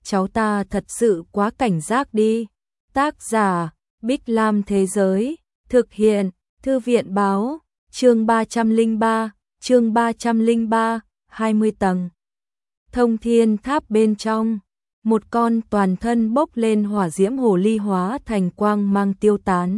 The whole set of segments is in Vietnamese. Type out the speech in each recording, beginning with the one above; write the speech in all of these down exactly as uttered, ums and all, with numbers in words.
cháu ta thật sự quá cảnh giác đi. Tác giả, Bích Lam Thế Giới, thực hiện, Thư viện Báo, chương ba trăm lẻ ba, chương ba trăm lẻ ba, hai mươi tầng. Thông Thiên Tháp bên trong, một con toàn thân bốc lên hỏa diễm hồ ly hóa thành quang mang tiêu tán.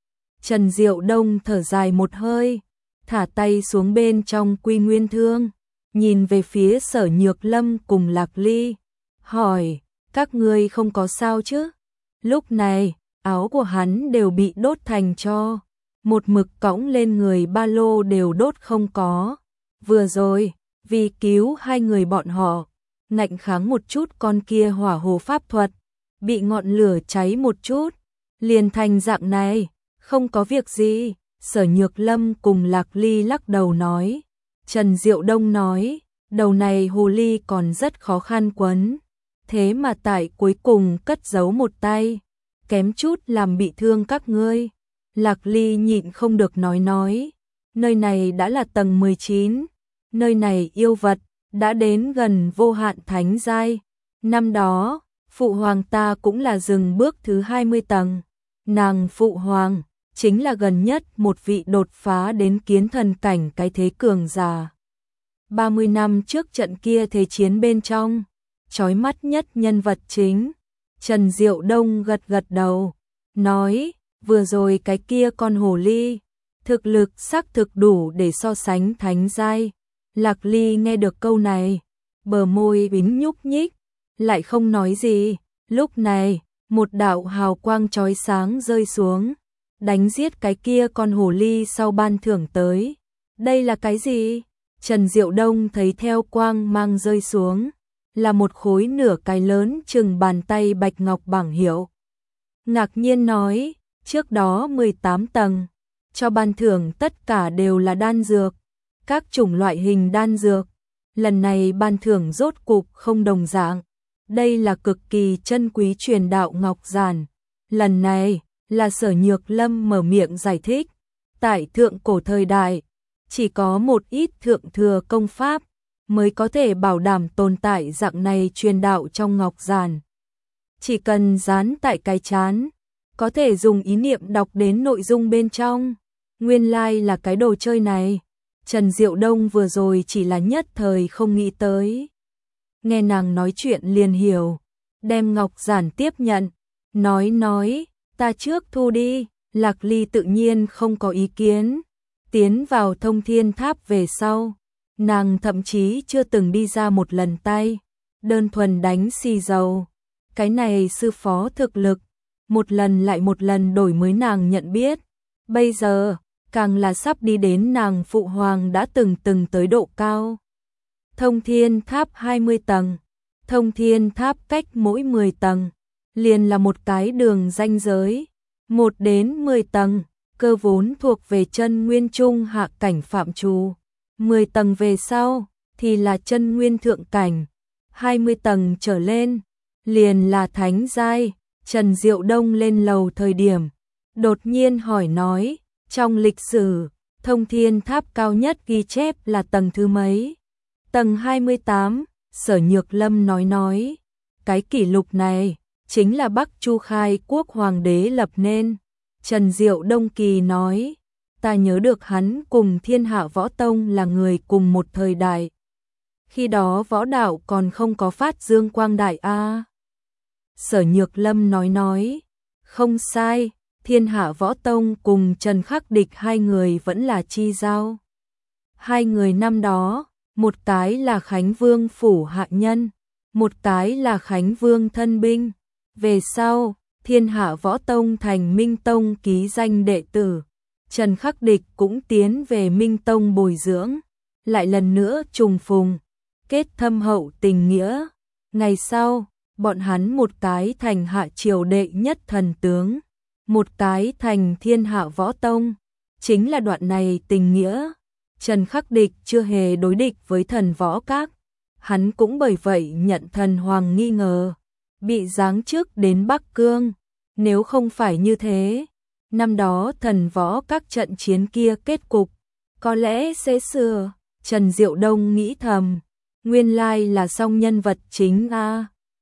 Trần Diệu Đông thở dài một hơi, thả tay xuống bên trong Quy Nguyên Thương, nhìn về phía Sở Nhược Lâm cùng Lạc Ly, hỏi, các ngươi không có sao chứ? Lúc này, áo của hắn đều bị đốt thành tro, một mực cõng lên người ba lô đều đốt không có. Vừa rồi, vì cứu hai người bọn họ, ngạnh kháng một chút con kia hỏa hồ pháp thuật, bị ngọn lửa cháy một chút, liền thành dạng này, không có việc gì. Sở Nhược Lâm cùng Lạc Ly lắc đầu nói. Trần Diệu Đông nói, đầu này hồ ly còn rất khó khăn quấn, thế mà tại cuối cùng cất giấu một tay, kém chút làm bị thương các ngươi. Lạc Ly nhịn không được nói nói, nơi này đã là tầng mười chín, nơi này yêu vật đã đến gần vô hạn thánh giai. Năm đó, phụ hoàng ta cũng là dừng bước thứ hai mươi tầng, nàng phụ hoàng chính là gần nhất một vị đột phá đến kiến thần cảnh cái thế cường giả. ba mươi năm trước trận kia thế chiến bên trong, chói mắt nhất nhân vật chính. Trần Diệu Đông gật gật đầu, nói, vừa rồi cái kia con hồ ly, thực lực xác thực đủ để so sánh thánh giai. Lạc Ly nghe được câu này, bờ môi bính nhúc nhích, lại không nói gì. Lúc này, một đạo hào quang chói sáng rơi xuống, đánh giết cái kia con hồ ly sau ban thưởng tới. Đây là cái gì? Trần Diệu Đông thấy theo quang mang rơi xuống, là một khối nửa cái lớn chừng bàn tay bạch ngọc bảng hiệu. Ngạc nhiên nói, trước đó mười tám tầng, cho ban thưởng tất cả đều là đan dược, các chủng loại hình đan dược. Lần này ban thưởng rốt cục không đồng dạng, đây là cực kỳ chân quý truyền đạo ngọc giản. Lần này, là Sở Nhược Lâm mở miệng giải thích, tại thượng cổ thời đại, chỉ có một ít thượng thừa công pháp mới có thể bảo đảm tồn tại dạng này truyền đạo trong ngọc giản. Chỉ cần dán tại cái trán, có thể dùng ý niệm đọc đến nội dung bên trong. Nguyên lai like là cái đồ chơi này. Trần Diệu Đông vừa rồi chỉ là nhất thời không nghĩ tới. Nghe nàng nói chuyện liền hiểu, đem ngọc giản tiếp nhận, nói nói, ta trước thu đi. Lạc Ly tự nhiên không có ý kiến. Tiến vào Thông Thiên Tháp về sau, nàng thậm chí chưa từng đi ra một lần tay, đơn thuần đánh xì dầu. Cái này sư phó thực lực, một lần lại một lần đổi mới nàng nhận biết. Bây giờ, càng là sắp đi đến nàng phụ hoàng đã từng từng tới độ cao. Thông Thiên Tháp hai mươi tầng, Thông Thiên Tháp cách mỗi mười tầng, liền là một cái đường ranh giới. một đến mười tầng, cơ vốn thuộc về chân nguyên trung hạ cảnh phạm trù. mười tầng về sau, thì là chân nguyên thượng cảnh. hai mươi tầng trở lên, liền là thánh giai. Trần Diệu Đông lên lầu thời điểm, đột nhiên hỏi nói, trong lịch sử, Thông Thiên Tháp cao nhất ghi chép là tầng thứ mấy? Tầng hai mươi tám, Sở Nhược Lâm nói nói, cái kỷ lục này chính là Bắc Chu Khai quốc hoàng đế lập nên. Trần Diệu Đông kỳ nói, ta nhớ được hắn cùng Thiên Hạ Võ Tông là người cùng một thời đại. Khi đó võ đạo còn không có phát dương quang đại a. Sở Nhược Lâm nói nói, không sai, Thiên Hạ Võ Tông cùng Trần Khắc Địch hai người vẫn là chi giao. Hai người năm đó, một cái là Khánh Vương phủ hạ nhân, một cái là Khánh Vương thân binh. Về sau, Thiên Hạ Võ Tông thành Minh Tông ký danh đệ tử, Trần Khắc Địch cũng tiến về Minh Tông bồi dưỡng, lại lần nữa trùng phùng, kết thâm hậu tình nghĩa. Ngày sau, bọn hắn một cái thành hạ triều đệ nhất thần tướng, một cái thành Thiên Hạ Võ Tông, chính là đoạn này tình nghĩa. Trần Khắc Địch chưa hề đối địch với thần võ các, hắn cũng bởi vậy nhận thần hoàng nghi ngờ, bị giáng chức đến Bắc Cương. Nếu không phải như thế, năm đó thần võ các trận chiến kia kết cục, có lẽ sẽ sửa. Trần Diệu Đông nghĩ thầm, nguyên lai là song nhân vật chính a.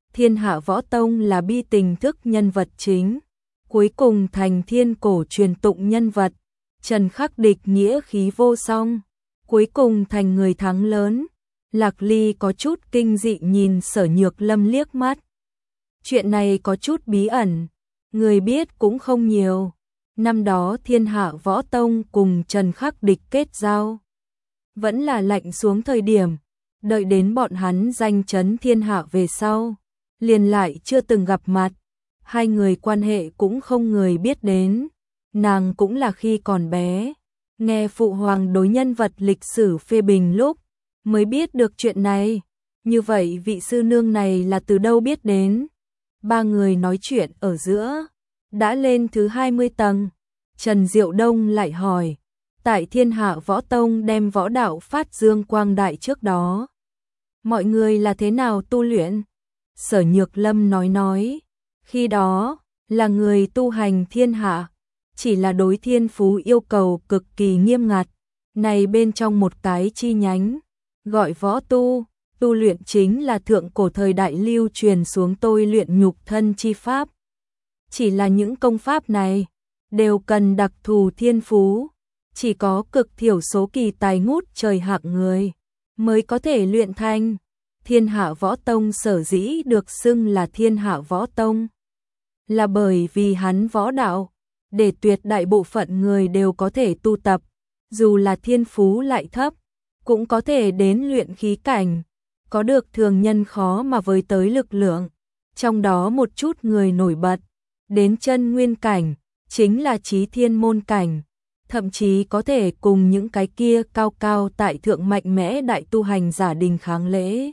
Thiên Hạ Võ Tông là bi tình thức nhân vật chính, cuối cùng thành thiên cổ truyền tụng nhân vật. Trần Khắc Địch nghĩa khí vô song, cuối cùng thành người thắng lớn. Lạc Ly có chút kinh dị nhìn Sở Nhược Lâm liếc mắt. Chuyện này có chút bí ẩn, người biết cũng không nhiều. Năm đó Thiên Hạ Võ Tông cùng Trần Khắc Địch kết giao, vẫn là lạnh xuống thời điểm, đợi đến bọn hắn danh chấn thiên hạ về sau, liền lại chưa từng gặp mặt. Hai người quan hệ cũng không người biết đến. Nàng cũng là khi còn bé, nghe phụ hoàng đối nhân vật lịch sử phê bình lúc, mới biết được chuyện này. Như vậy vị sư nương này là từ đâu biết đến? Ba người nói chuyện ở giữa, đã lên thứ hai mươi tầng. Trần Diệu Đông lại hỏi, tại Thiên Hạ Võ Tông đem võ đạo phát dương quang đại trước đó, mọi người là thế nào tu luyện? Sở Nhược Lâm nói nói, khi đó, là người tu hành thiên hạ, chỉ là đối thiên phú yêu cầu cực kỳ nghiêm ngặt. Này bên trong một cái chi nhánh, gọi võ tu, tu luyện chính là thượng cổ thời đại lưu truyền xuống tôi luyện nhục thân chi pháp. Chỉ là những công pháp này, đều cần đặc thù thiên phú, chỉ có cực thiểu số kỳ tài ngút trời hạng người, mới có thể luyện thành. Thiên Hạ Võ Tông sở dĩ được xưng là Thiên Hạ Võ Tông, là bởi vì hắn võ đạo, để tuyệt đại bộ phận người đều có thể tu tập, dù là thiên phú lại thấp, cũng có thể đến luyện khí cảnh, có được thường nhân khó mà với tới lực lượng. Trong đó một chút người nổi bật, đến chân nguyên cảnh, chính là chí thiên môn cảnh, thậm chí có thể cùng những cái kia cao cao tại thượng mạnh mẽ đại tu hành giả đình kháng lễ.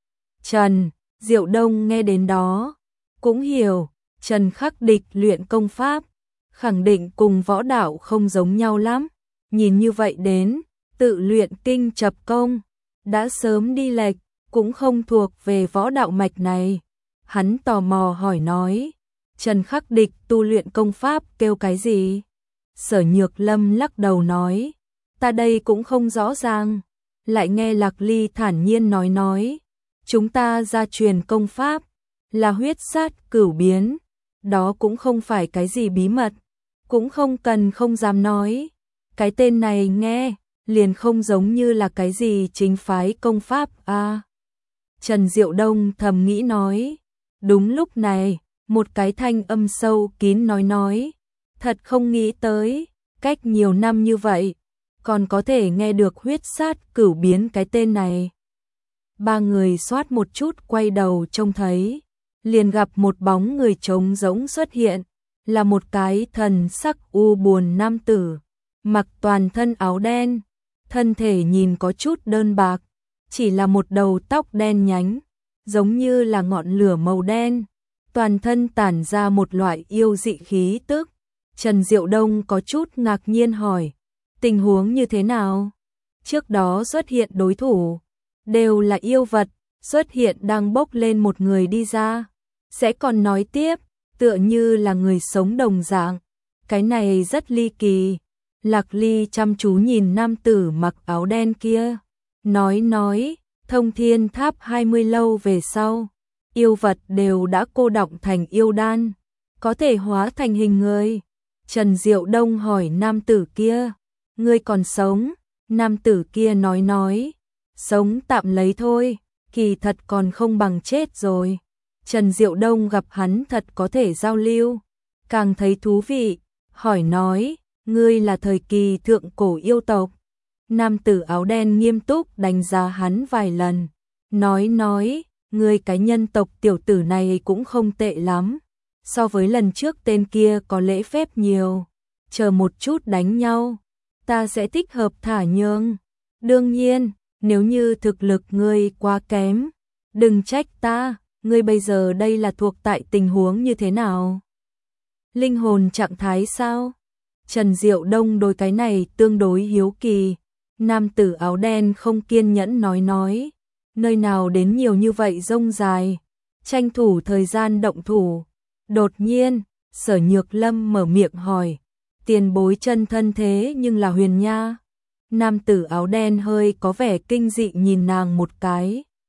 Trần Diệu Đông nghe đến đó, cũng hiểu, Trần Khắc Địch luyện công pháp, khẳng định cùng võ đạo không giống nhau lắm. Nhìn như vậy đến, tự luyện kinh chập công, đã sớm đi lệch, cũng không thuộc về võ đạo mạch này. Hắn tò mò hỏi nói, Trần Khắc Địch tu luyện công pháp kêu cái gì? Sở Nhược Lâm lắc đầu nói, ta đây cũng không rõ ràng. Lại nghe Lạc Ly thản nhiên nói nói, chúng ta gia truyền công pháp, là huyết sát cửu biến, đó cũng không phải cái gì bí mật, cũng không cần không dám nói. Cái tên này nghe, liền không giống như là cái gì chính phái công pháp a. À, Trần Diệu Đông thầm nghĩ nói. Đúng lúc này, một cái thanh âm sâu kín nói nói, thật không nghĩ tới, cách nhiều năm như vậy, còn có thể nghe được huyết sát cửu biến cái tên này. Ba người xoát một chút quay đầu trông thấy, liền gặp một bóng người trống rỗng xuất hiện, là một cái thần sắc u buồn nam tử, mặc toàn thân áo đen, thân thể nhìn có chút đơn bạc, chỉ là một đầu tóc đen nhánh, giống như là ngọn lửa màu đen, toàn thân tản ra một loại yêu dị khí tức. Trần Diệu Đông có chút ngạc nhiên hỏi, tình huống như thế nào? Trước đó xuất hiện đối thủ, đều là yêu vật, xuất hiện đang bốc lên một người đi ra, sẽ còn nói tiếp, tựa như là người sống đồng dạng. Cái này rất ly kỳ. Lạc Ly chăm chú nhìn nam tử mặc áo đen kia, nói nói, thông thiên tháp hai mươi lâu về sau, yêu vật đều đã cô đọng thành yêu đan, có thể hóa thành hình người. Trần Diệu Đông hỏi nam tử kia, ngươi còn sống? Nam tử kia nói nói, sống tạm lấy thôi, kỳ thật còn không bằng chết rồi. Trần Diệu Đông gặp hắn thật có thể giao lưu, càng thấy thú vị, hỏi nói, ngươi là thời kỳ thượng cổ yêu tộc. Nam tử áo đen nghiêm túc đánh giá hắn vài lần, nói nói, ngươi cái nhân tộc tiểu tử này cũng không tệ lắm, so với lần trước tên kia có lễ phép nhiều, chờ một chút đánh nhau, ta sẽ thích hợp thả nhường. Đương nhiên, nếu như thực lực ngươi quá kém, đừng trách ta. Ngươi bây giờ đây là thuộc tại tình huống như thế nào? Linh hồn trạng thái sao? Trần Diệu Đông đối cái này tương đối hiếu kỳ. Nam tử áo đen không kiên nhẫn nói nói, nơi nào đến nhiều như vậy rông dài, tranh thủ thời gian động thủ. Đột nhiên, Sở Nhược Lâm mở miệng hỏi, tiền bối chân thân thế nhưng là Huyền Nha. Nam tử áo đen hơi có vẻ kinh dị nhìn nàng một cái.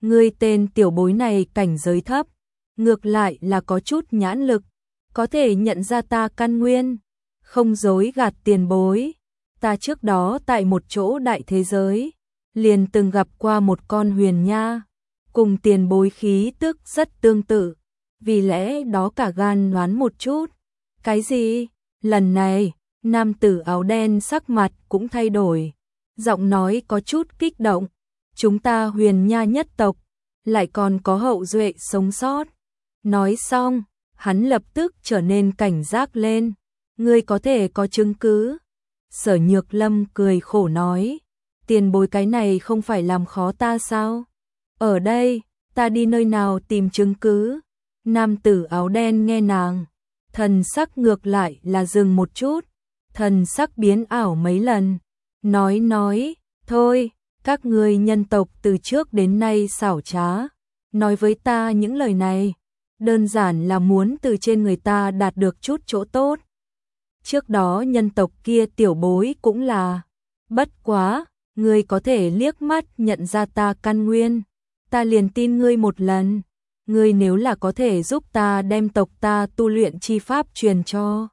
ngươi tên tiểu bối này cảnh giới thấp, ngược lại là có chút nhãn lực, có thể nhận ra ta căn nguyên, không dối gạt tiền bối. Ta trước đó tại một chỗ đại thế giới, liền từng gặp qua một con huyền nha, cùng tiền bối khí tức rất tương tự, vì lẽ đó cả gan đoán một chút. Cái gì? Lần này, nam tử áo đen sắc mặt cũng thay đổi, giọng nói có chút kích động. Chúng ta huyền nha nhất tộc, lại còn có hậu duệ sống sót. Nói xong, hắn lập tức trở nên cảnh giác lên. Ngươi có thể có chứng cứ? Sở Nhược Lâm cười khổ nói, tiền bối cái này không phải làm khó ta sao? Ở đây, ta đi nơi nào tìm chứng cứ? Nam tử áo đen nghe nàng, thần sắc ngược lại là dừng một chút, thần sắc biến ảo mấy lần, nói nói, thôi, các ngươi nhân tộc từ trước đến nay xảo trá, nói với ta những lời này, đơn giản là muốn từ trên người ta đạt được chút chỗ tốt. Trước đó nhân tộc kia tiểu bối cũng là, bất quá, ngươi có thể liếc mắt nhận ra ta căn nguyên, ta liền tin ngươi một lần. Ngươi nếu là có thể giúp ta đem tộc ta tu luyện chi pháp truyền cho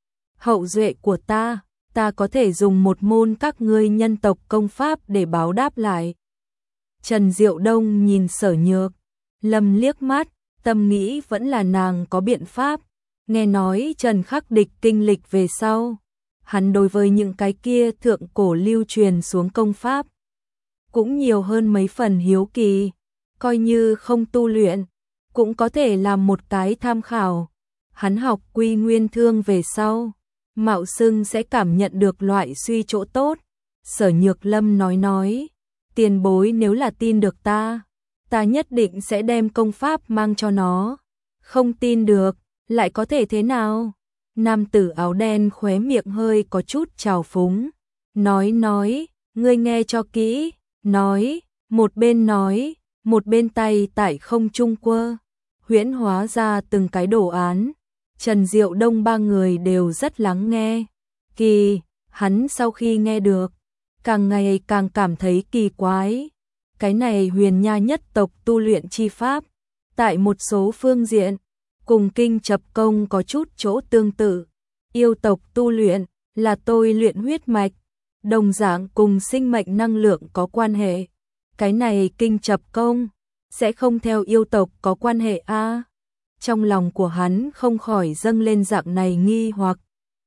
hậu duệ của ta, ta có thể dùng một môn các ngươi nhân tộc công pháp để báo đáp lại. Trần Diệu Đông nhìn Sở Nhược Lâm liếc mắt, tâm nghĩ vẫn là nàng có biện pháp. Nghe nói Trần Khắc Địch kinh lịch về sau, hắn đối với những cái kia thượng cổ lưu truyền xuống công pháp cũng nhiều hơn mấy phần hiếu kỳ, coi như không tu luyện cũng có thể làm một cái tham khảo. Hắn học Quy Nguyên Thương về sau, mạo xưng sẽ cảm nhận được loại suy chỗ tốt. Sở Nhược Lâm nói nói, tiền bối nếu là tin được ta, ta nhất định sẽ đem công pháp mang cho nó. Không tin được, lại có thể thế nào? Nam tử áo đen khóe miệng hơi có chút trào phúng, nói nói, ngươi nghe cho kỹ, nói, một bên nói, một bên tay tại không trung quơ, huyễn hóa ra từng cái đồ án. Trần Diệu Đông ba người đều rất lắng nghe. Kỳ, hắn sau khi nghe được, càng ngày càng cảm thấy kỳ quái. Cái này huyền nha nhất tộc tu luyện chi pháp, tại một số phương diện, cùng kinh chập công có chút chỗ tương tự. Yêu tộc tu luyện là tôi luyện huyết mạch, đồng dạng cùng sinh mệnh năng lượng có quan hệ. Cái này kinh chập công sẽ không theo yêu tộc có quan hệ a? À? Trong lòng của hắn không khỏi dâng lên dạng này nghi hoặc.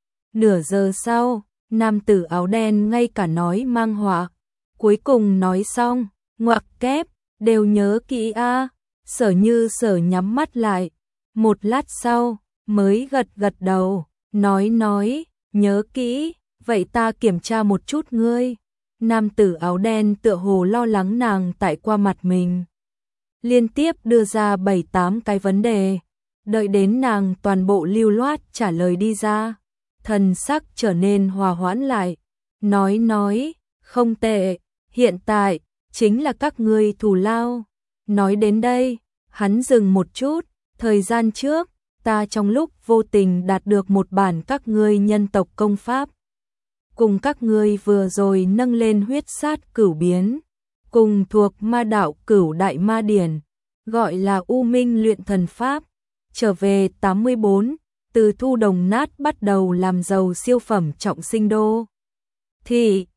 Nửa giờ sau, nam tử áo đen ngay cả nói mang họa, cuối cùng nói xong, ngoặc kép, đều nhớ kỹ a. À? Sở Như Sở nhắm mắt lại, một lát sau mới gật gật đầu, nói nói, nhớ kỹ, vậy ta kiểm tra một chút ngươi. Nam tử áo đen tựa hồ lo lắng nàng tại qua mặt mình, liên tiếp đưa ra bảy tám cái vấn đề, đợi đến nàng toàn bộ lưu loát trả lời đi ra, thần sắc trở nên hòa hoãn lại, nói nói, không tệ, hiện tại chính là các ngươi thù lao. Nói đến đây, hắn dừng một chút, thời gian trước, ta trong lúc vô tình đạt được một bản các ngươi nhân tộc công pháp, cùng các ngươi vừa rồi nâng lên huyết sát cửu biến, cùng thuộc ma đạo cửu đại ma điển, gọi là U Minh luyện thần pháp. Trở về tám mươi bốn, từ thu đồng nát bắt đầu làm giàu siêu phẩm trọng sinh đô thị,